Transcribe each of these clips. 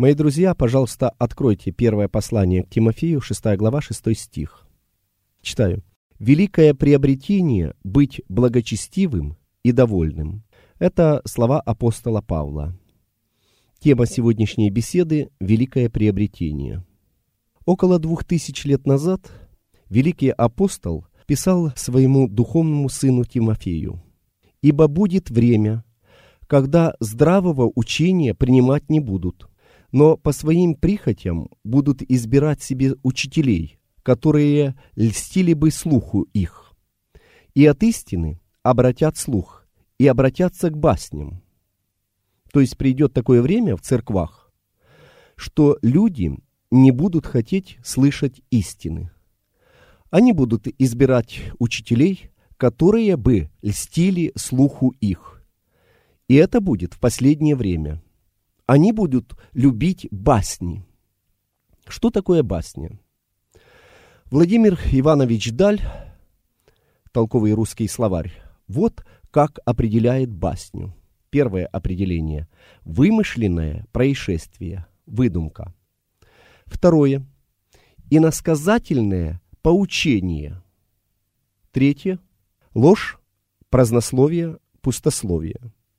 Мои друзья, пожалуйста, откройте первое послание к Тимофею, 6 глава, 6 стих. Читаю. «Великое приобретение — быть благочестивым и довольным». Это слова апостола Павла. Тема сегодняшней беседы — «Великое приобретение». Около 2000 лет назад великий апостол писал своему духовному сыну Тимофею: «Ибо будет время, когда здравого учения принимать не будут, но по своим прихотям будут избирать себе учителей, которые льстили бы слуху их, и от истины обратят слух, и обратятся к басням». То есть придет такое время в церквах, что люди не будут хотеть слышать истины. Они будут избирать учителей, которые бы льстили слуху их. И это будет в последнее время. Они будут любить басни. Что такое басня? Владимир Иванович Даль, толковый русский словарь, вот как определяет басню. Первое определение – вымышленное происшествие, выдумка. Второе – иносказательное поучение. Третье – ложь, празднословие, пустословие.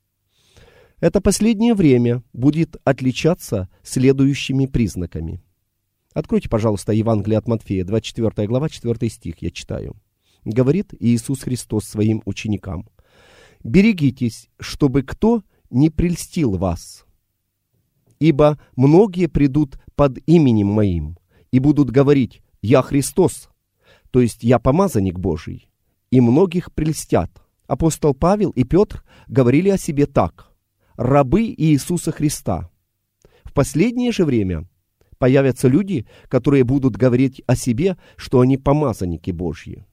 Это последнее время будет отличаться следующими признаками. Откройте, пожалуйста, Евангелие от Матфея, 24 глава, 4 стих, я читаю. Говорит Иисус Христос своим ученикам: «Берегитесь, чтобы кто не прельстил вас, ибо многие придут под именем Моим и будут говорить: Я Христос, то есть я помазанник Божий, и многих прельстят». Апостол Павел и Петр говорили о себе так: рабы Иисуса Христа. В последнее же время появятся люди, которые будут говорить о себе, что они помазанники Божьи.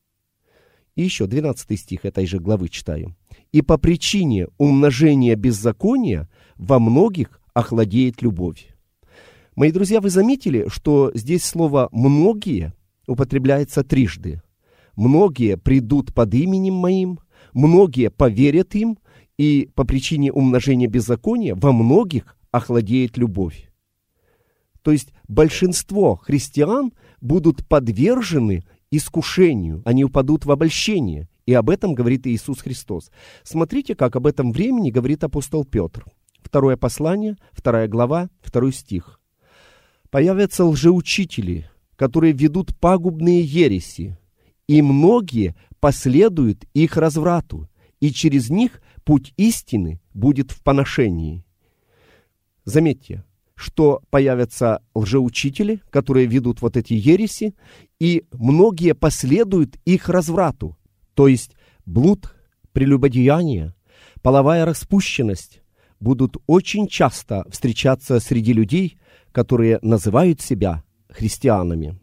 И еще 12 стих этой же главы читаю. «И по причине умножения беззакония во многих охладеет любовь». Мои друзья, вы заметили, что здесь слово «многие» употребляется трижды. Многие придут под именем Моим, многие поверят им, и по причине умножения беззакония во многих охладеет любовь. То есть большинство христиан будут подвержены искушению, они упадут в обольщение. И об этом говорит Иисус Христос. Смотрите, как об этом времени говорит апостол Петр. Второе послание, 2 глава, 2 стих. «Появятся лжеучители, которые ведут пагубные ереси, и многие последуют их разврату, и через них путь истины будет в поношении». Заметьте, что появятся лжеучители, которые ведут вот эти ереси, и многие последуют их разврату, то есть блуд, прелюбодеяние, половая распущенность будут очень часто встречаться среди людей, которые называют себя христианами.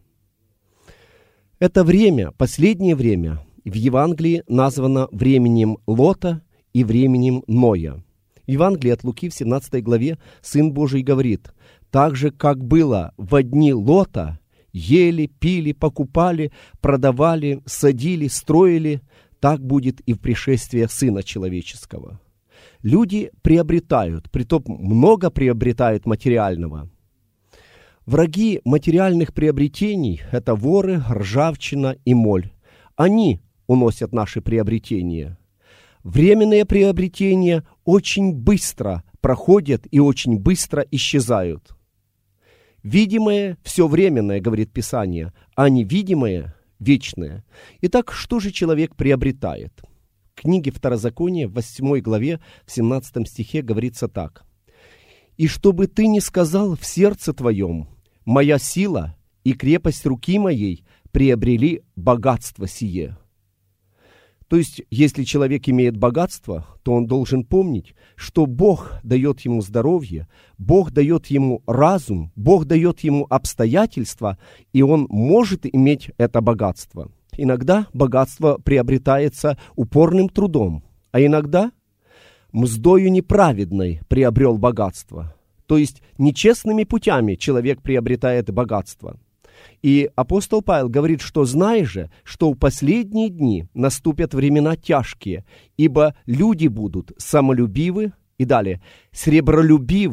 Это время, последнее время, в Евангелии названо временем Лота и временем Ноя. В Евангелии от Луки в 17 главе Сын Божий говорит: «Так же, как было в дни Лота, ели, пили, покупали, продавали, садили, строили, так будет и в пришествии Сына Человеческого». Люди приобретают, притом много приобретают материального. Враги материальных приобретений – это воры, ржавчина и моль. Они уносят наши приобретения. Временные приобретения очень быстро проходят и очень быстро исчезают. Видимое – все временное, говорит Писание, а невидимое – вечное. Итак, что же человек приобретает? В книге Второзакония, в 8 главе, в 17 стихе говорится так: «И чтобы ты не сказал в сердце твоем: моя сила и крепость руки моей приобрели богатство сие». То есть, если человек имеет богатство, то он должен помнить, что Бог дает ему здоровье, Бог дает ему разум, Бог дает ему обстоятельства, и он может иметь это богатство. Иногда богатство приобретается упорным трудом, а иногда мздою неправедной приобрел богатство. То есть, нечестными путями человек приобретает богатство. И апостол Павел говорит, что знай же, что в последние дни наступят времена тяжкие, ибо люди будут самолюбивы, и далее, сребролюбивы,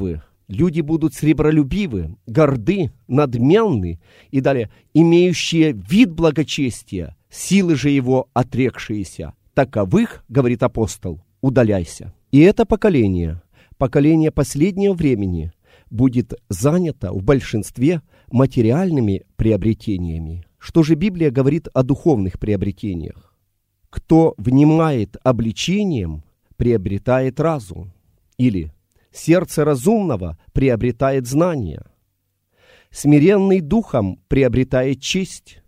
Люди будут сребролюбивы, горды, надменны и далее, имеющие вид благочестия, силы же его отрекшиеся. Таковых, говорит апостол, удаляйся. И это поколение последнего времени, будет занято в большинстве материальными приобретениями. Что же Библия говорит о духовных приобретениях? Кто внимает обличением, приобретает разум. Или сердце разумного приобретает знание. Смиренный духом приобретает честь.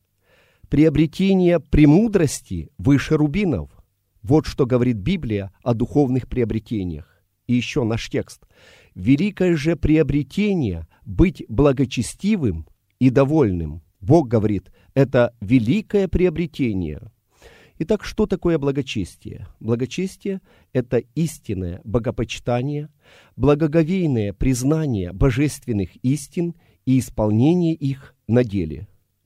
Приобретение премудрости выше рубинов. Вот что говорит Библия о духовных приобретениях. И еще наш текст. Великое же приобретение быть благочестивым и довольным. Бог говорит, это великое приобретение. Итак, что такое благочестие? Благочестие – это истинное богопочитание, благоговейное признание божественных истин и исполнение их на деле.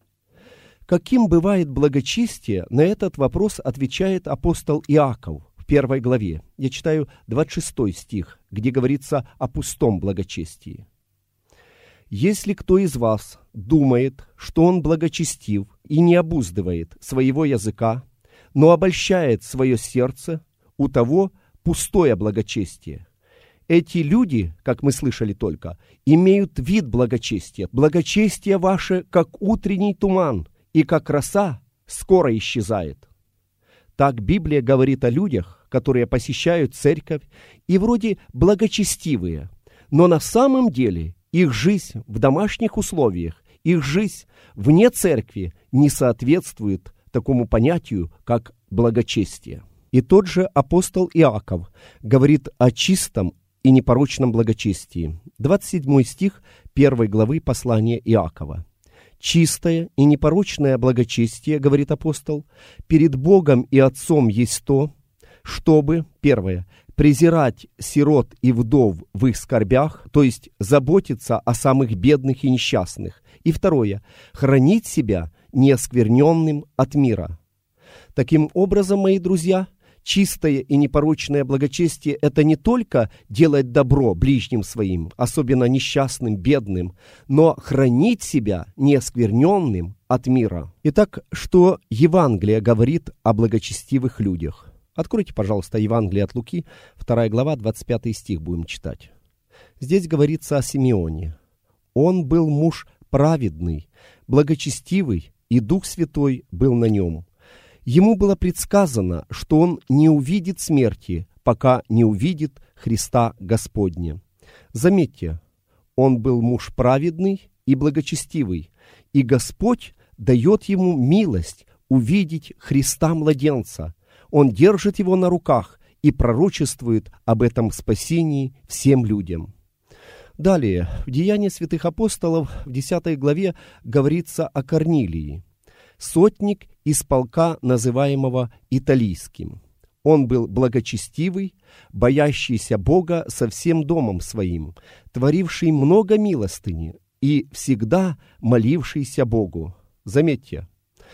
Каким бывает благочестие, на этот вопрос отвечает апостол Иаков в 1 главе. Я читаю 26 стих, где говорится о пустом благочестии. «Если кто из вас думает, что он благочестив и не обуздывает своего языка, но обольщает свое сердце, у того пустое благочестие. Эти люди, как мы слышали только, имеют вид благочестия. Благочестие ваше, как утренний туман, и как роса скоро исчезает». Так Библия говорит о людях, которые посещают церковь и вроде благочестивые, но на самом деле их жизнь в домашних условиях, их жизнь вне церкви не соответствует такому понятию, как благочестие. И тот же апостол Иаков говорит о чистом и непорочном благочестии. 27 стих 1 главы послания Иакова. «Чистое и непорочное благочестие, — говорит апостол, — перед Богом и Отцом есть то, чтобы, первое, презирать сирот и вдов в их скорбях, то есть заботиться о самых бедных и несчастных, и второе, хранить себя неоскверненным от мира». Таким образом, мои друзья, чистое и непорочное благочестие – это не только делать добро ближним своим, особенно несчастным, бедным, но хранить себя неоскверненным от мира. Итак, что Евангелие говорит о благочестивых людях? Откройте, пожалуйста, Евангелие от Луки, 2 глава, 25 стих будем читать. Здесь говорится о Симеоне. «Он был муж праведный, благочестивый, и Дух Святой был на нем. Ему было предсказано, что он не увидит смерти, пока не увидит Христа Господня». Заметьте, он был муж праведный и благочестивый, и Господь дает ему милость увидеть Христа-младенца. Он держит его на руках и пророчествует об этом спасении всем людям. Далее, в Деянии святых апостолов в 10 главе говорится о Корнилии. Сотник из полка, называемого Италийским. Он был благочестивый, боящийся Бога со всем домом своим, творивший много милостыни и всегда молившийся Богу. Заметьте,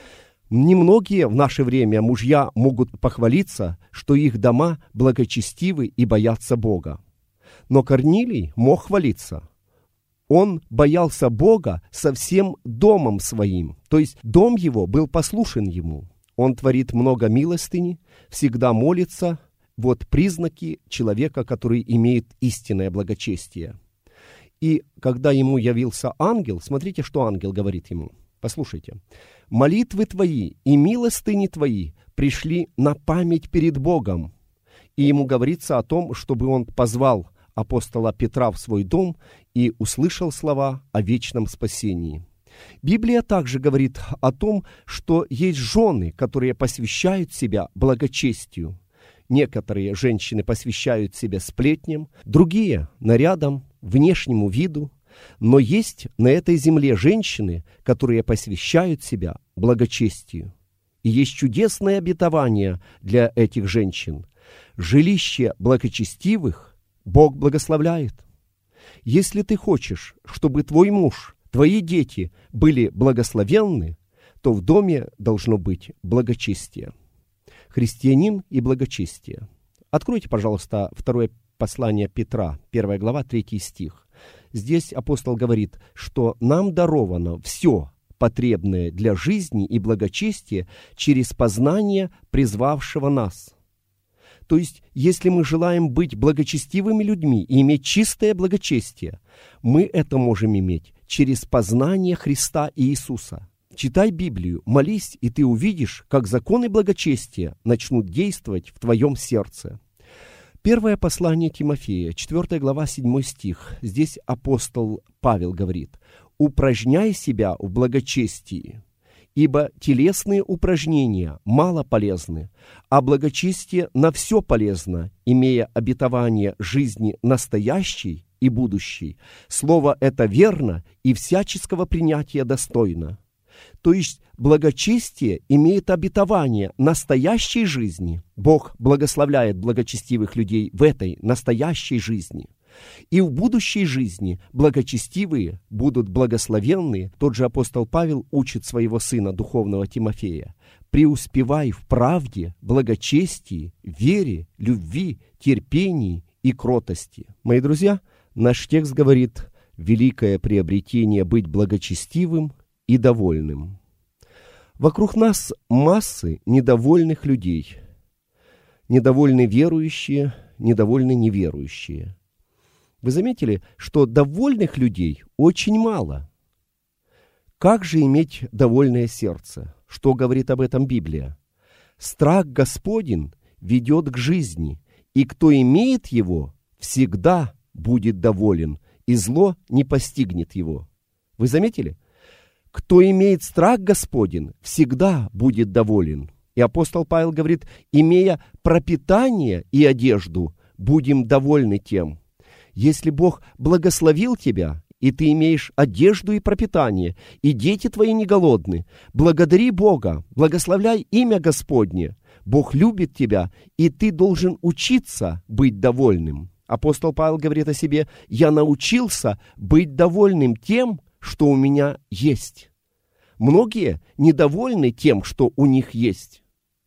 немногие в наше время мужья могут похвалиться, что их дома благочестивы и боятся Бога. Но Корнилий мог хвалиться. Он боялся Бога со всем домом своим, то есть дом его был послушен ему. Он творит много милостыни, всегда молится. Вот признаки человека, который имеет истинное благочестие. И когда ему явился ангел, смотрите, что ангел говорит ему. Послушайте. «Молитвы твои и милостыни твои пришли на память перед Богом». И ему говорится о том, чтобы он позвал апостола Петра в свой дом и услышал слова о вечном спасении. Библия также говорит о том, что есть жены, которые посвящают себя благочестию. Некоторые женщины посвящают себя сплетням, другие – нарядам, внешнему виду. Но есть на этой земле женщины, которые посвящают себя благочестию. И есть чудесное обетование для этих женщин. Жилище благочестивых Бог благословляет. Если ты хочешь, чтобы твой муж, твои дети были благословенны, то в доме должно быть благочестие. Христианин и благочестие. Откройте, пожалуйста, 2 послания Петра, 1 глава, 3 стих. Здесь апостол говорит, что нам даровано все потребное для жизни и благочестия через познание призвавшего нас. То есть, если мы желаем быть благочестивыми людьми и иметь чистое благочестие, мы это можем иметь через познание Христа и Иисуса. Читай Библию, молись, и ты увидишь, как законы благочестия начнут действовать в твоем сердце. Первое послание Тимофея, 4 глава, 7 стих. Здесь апостол Павел говорит: «Упражняй себя в благочестии, ибо телесные упражнения мало полезны, а благочестие на все полезно, имея обетование жизни настоящей и будущей. Слово это верно и всяческого принятия достойно». То есть благочестие имеет обетование настоящей жизни. Бог благословляет благочестивых людей в этой настоящей жизни. И в будущей жизни благочестивые будут благословенны. Тот же апостол Павел учит своего сына духовного Тимофея: «Преуспевай в правде, благочестии, вере, любви, терпении и кротости». Мои друзья, наш текст говорит: великое приобретение быть благочестивым и довольным. Вокруг нас массы недовольных людей. Недовольны верующие, недовольны неверующие. Вы заметили, что довольных людей очень мало? Как же иметь довольное сердце? Что говорит об этом Библия? Страх Господень ведет к жизни, и кто имеет его, всегда будет доволен, и зло не постигнет его. Вы заметили? Кто имеет страх Господень, всегда будет доволен. И апостол Павел говорит: имея пропитание и одежду, будем довольны тем. Если Бог благословил тебя, и ты имеешь одежду и пропитание, и дети твои не голодны, благодари Бога, благословляй имя Господне. Бог любит тебя, и ты должен учиться быть довольным. Апостол Павел говорит о себе: я научился быть довольным тем, что у меня есть. Многие недовольны тем, что у них есть.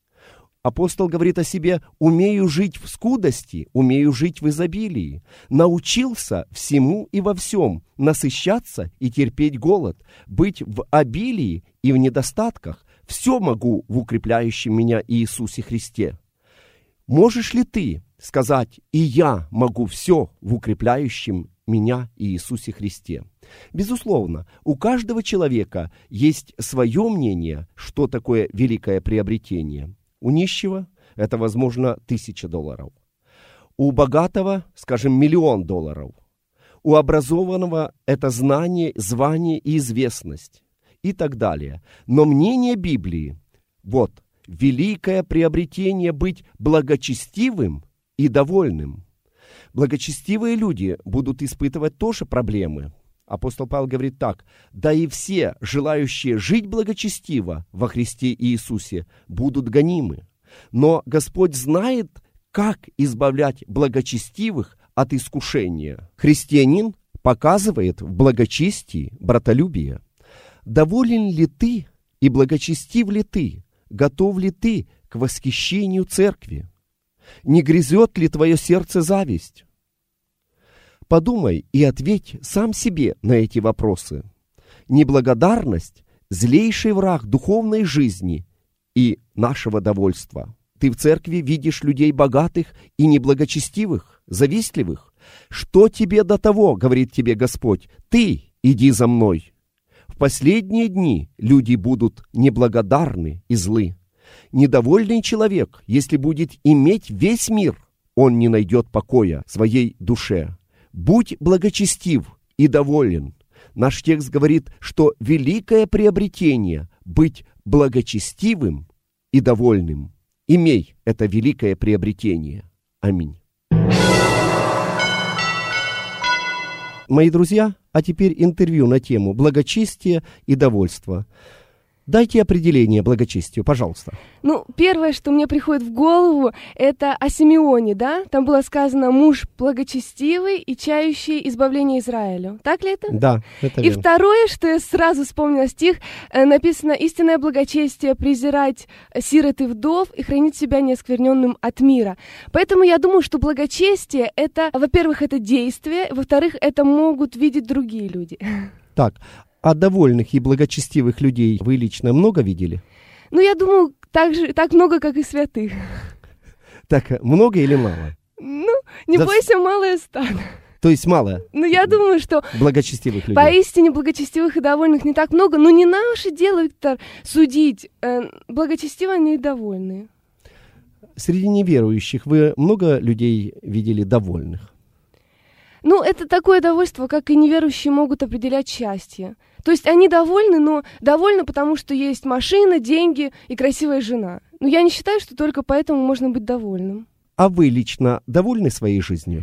Апостол говорит о себе: умею жить в скудости, умею жить в изобилии. Научился всему и во всем, насыщаться и терпеть голод, быть в обилии и в недостатках. Все могу в укрепляющем меня Иисусе Христе. Можешь ли ты сказать: и я могу все в укрепляющем меня и Иисусе Христе? Безусловно, у каждого человека есть свое мнение, что такое великое приобретение. У нищего это, возможно, $1000. У богатого, скажем, $1 000 000. У образованного это знание, звание и известность и так далее. Но мнение Библии: вот, великое приобретение быть благочестивым и довольным. Благочестивые люди будут испытывать тоже проблемы. Апостол Павел говорит так: да и все, желающие жить благочестиво во Христе Иисусе, будут гонимы. Но Господь знает, как избавлять благочестивых от искушения. Христианин показывает в благочестии братолюбие. Доволен ли ты и благочестив ли ты? Готов ли ты к восхищению церкви? Не грызет ли твое сердце зависть? Подумай и ответь сам себе на эти вопросы. Неблагодарность – злейший враг духовной жизни и нашего довольства. Ты в церкви видишь людей богатых и неблагочестивых, завистливых. Что тебе до того, говорит тебе Господь, ты иди за мной. В последние дни люди будут неблагодарны и злы. Недовольный человек, если будет иметь весь мир, он не найдет покоя своей душе. Будь благочестив и доволен. Наш текст говорит, что великое приобретение – быть благочестивым и довольным. Имей это великое приобретение. Аминь. Мои друзья, а теперь интервью на тему благочестия и довольства. Дайте определение благочестию, пожалуйста. Первое, что мне приходит в голову, это о Симеоне, да? Там было сказано: муж благочестивый и чающий избавление Израилю. Так ли это? Да, это И верно. второе, что я сразу вспомнила стих, написано: истинное благочестие презирать сирот и вдов и хранить себя неоскверненным от мира. Поэтому я думаю, что благочестие это, во-первых, это действие, во-вторых, это могут видеть другие люди. Так, а довольных и благочестивых людей вы лично много видели? Я думаю, так много, как и святых. Так, много или мало? Не бойся, малое стадо. То есть мало Я думаю, что благочестивых людей. поистине благочестивых и довольных не так много, но не наше дело, Виктор, судить, благочестивые они и довольные. Среди неверующих вы много людей видели довольных? Это такое довольство, как и неверующие могут определять счастье. То есть они довольны, но довольны, потому что есть машина, деньги и красивая жена. Но я не считаю, что только поэтому можно быть довольным. А вы лично довольны своей жизнью?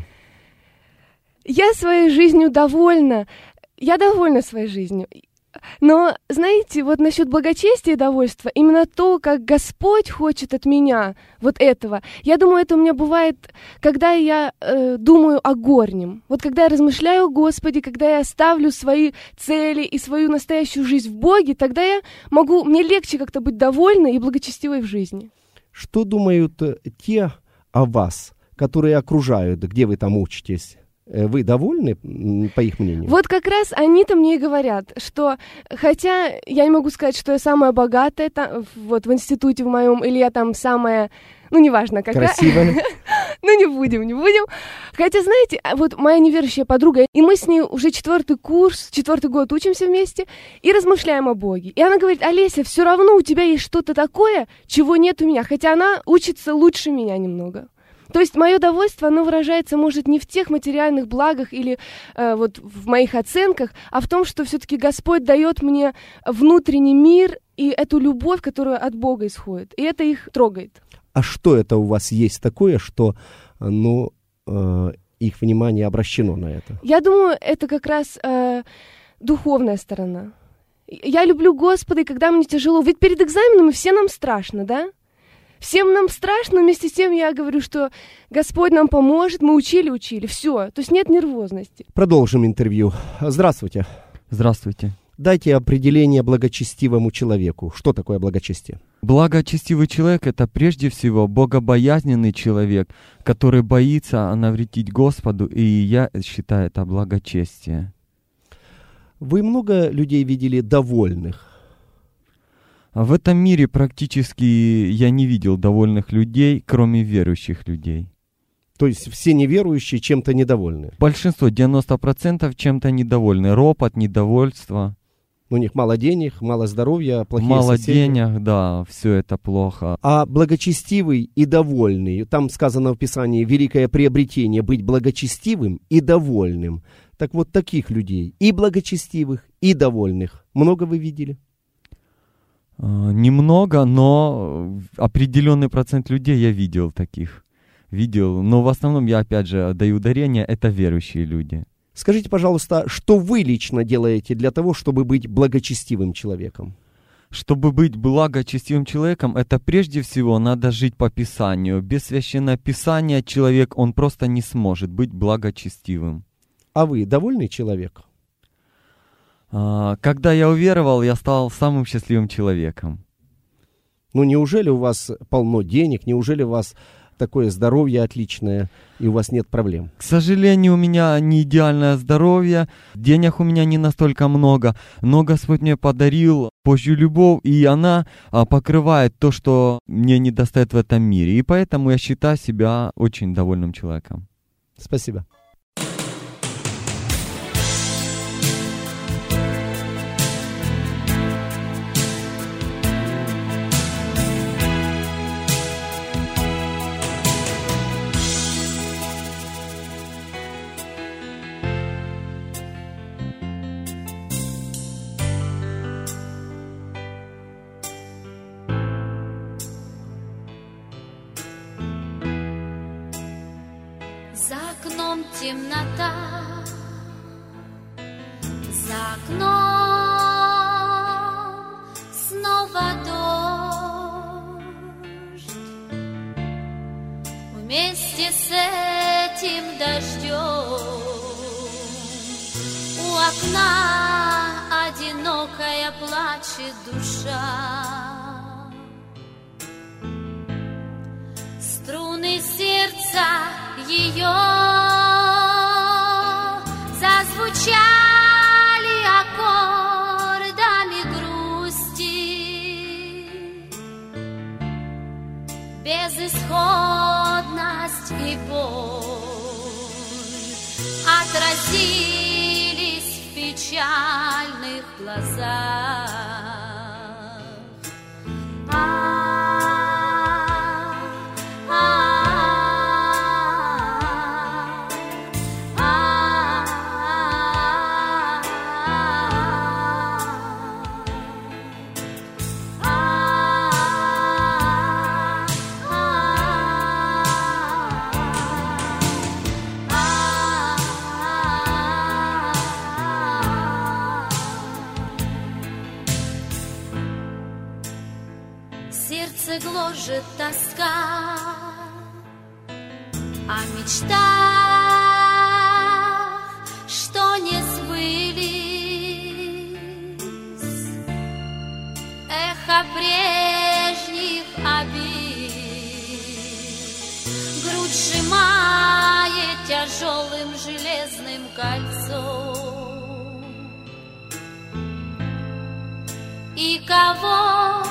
Я своей жизнью довольна. Я довольна своей жизнью. Но, знаете, вот насчет благочестия и довольства, именно то, как Господь хочет от меня вот этого, я думаю, это у меня бывает, когда я думаю о горнем. Вот когда я размышляю о Господе, когда я ставлю свои цели и свою настоящую жизнь в Боге, тогда мне легче как-то быть довольной и благочестивой в жизни. Что думают те о вас, которые окружают, где вы там учитесь? Вы довольны, по их мнению? Вот как раз они-то мне и говорят, что, хотя я не могу сказать, что я самая богатая вот в институте в моем, или я там самая, неважно, какая. Красивая. Не будем. Хотя, знаете, вот моя неверующая подруга, и мы с ней уже 4-й год учимся вместе и размышляем о Боге. И она говорит: Олеся, все равно у тебя есть что-то такое, чего нет у меня, хотя она учится лучше меня немного. То есть мое довольство, оно выражается, может, не в тех материальных благах или вот в моих оценках, а в том, что все-таки Господь дает мне внутренний мир и эту любовь, которая от Бога исходит. И это их трогает. А что это у вас есть такое, что, их внимание обращено на это? Я думаю, это как раз духовная сторона. Я люблю Господа, и когда мне тяжело, ведь перед экзаменами все нам страшно, да? Всем нам страшно, вместе с тем я говорю, что Господь нам поможет, мы учили, все, то есть нет нервозности. Продолжим интервью. Здравствуйте. Здравствуйте. Дайте определение благочестивому человеку. Что такое благочестие? Благочестивый человек — это прежде всего богобоязненный человек, который боится навредить Господу, и я считаю это благочестие. Вы много людей видели довольных? В этом мире практически я не видел довольных людей, кроме верующих людей. То есть все неверующие чем-то недовольны? Большинство, 90% чем-то недовольны. Ропот, недовольство. У них мало денег, мало здоровья, плохие мало соседи. денег, да, все это плохо. А благочестивый и довольный, там сказано в Писании, великое приобретение быть благочестивым и довольным. Так вот таких людей, и благочестивых, и довольных, много вы видели? Немного, но определенный процент людей я видел таких. Но в основном я опять же даю ударение, это верующие люди. Скажите, пожалуйста, что вы лично делаете для того, чтобы быть благочестивым человеком? Чтобы быть благочестивым человеком, это прежде всего надо жить по Писанию. Без Священного Писания человек, он просто не сможет быть благочестивым. А вы довольный человек? Когда я уверовал, я стал самым счастливым человеком. Неужели у вас полно денег, неужели у вас такое здоровье отличное, и у вас нет проблем? К сожалению, у меня не идеальное здоровье, денег у меня не настолько много, но Господь мне подарил Божью любовь, и она покрывает то, что мне недостает в этом мире. И поэтому я считаю себя очень довольным человеком. Спасибо. За окном темнота, за окном снова вместе с этим дождем. У окна одинокая плачет душа. Струны сердца ее зазвучали аккордами грусти. Безысходность и боль отразились в печальных глазах. Сердце гложет тоска о мечтах, что не сбылись, эхо прежних обид, грудь сжимает тяжелым железным кольцом. И кого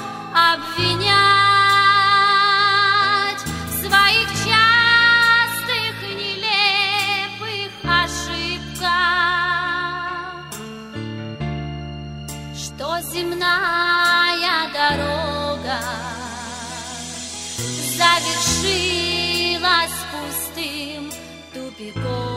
обвинять в своих частых нелепых ошибках, что земная дорога завершилась пустым тупиком.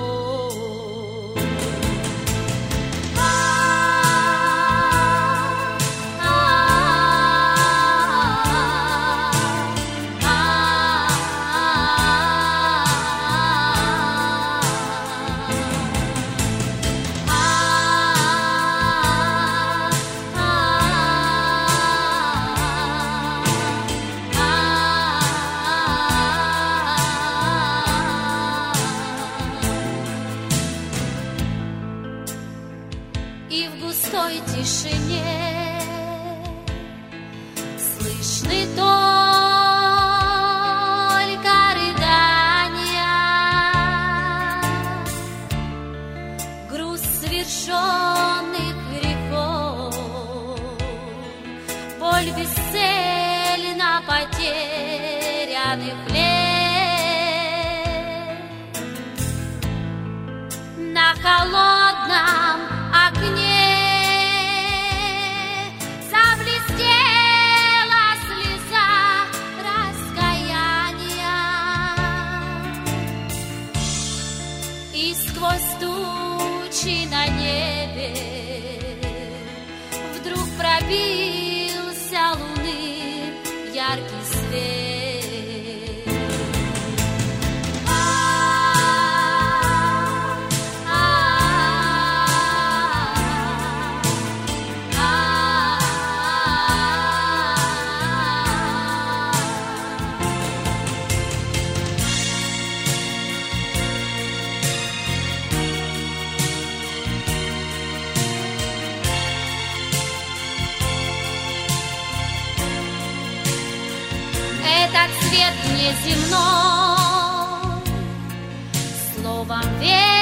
И в густой тишине слышны только рыдания, груз свершенных грехов, боль бесцельно потерянных лет. На холодном окне заблестела слеза раскаяния, и сквозь тучи на небе вдруг пробился луны яркий свет. Этот свет неземной, словом верь.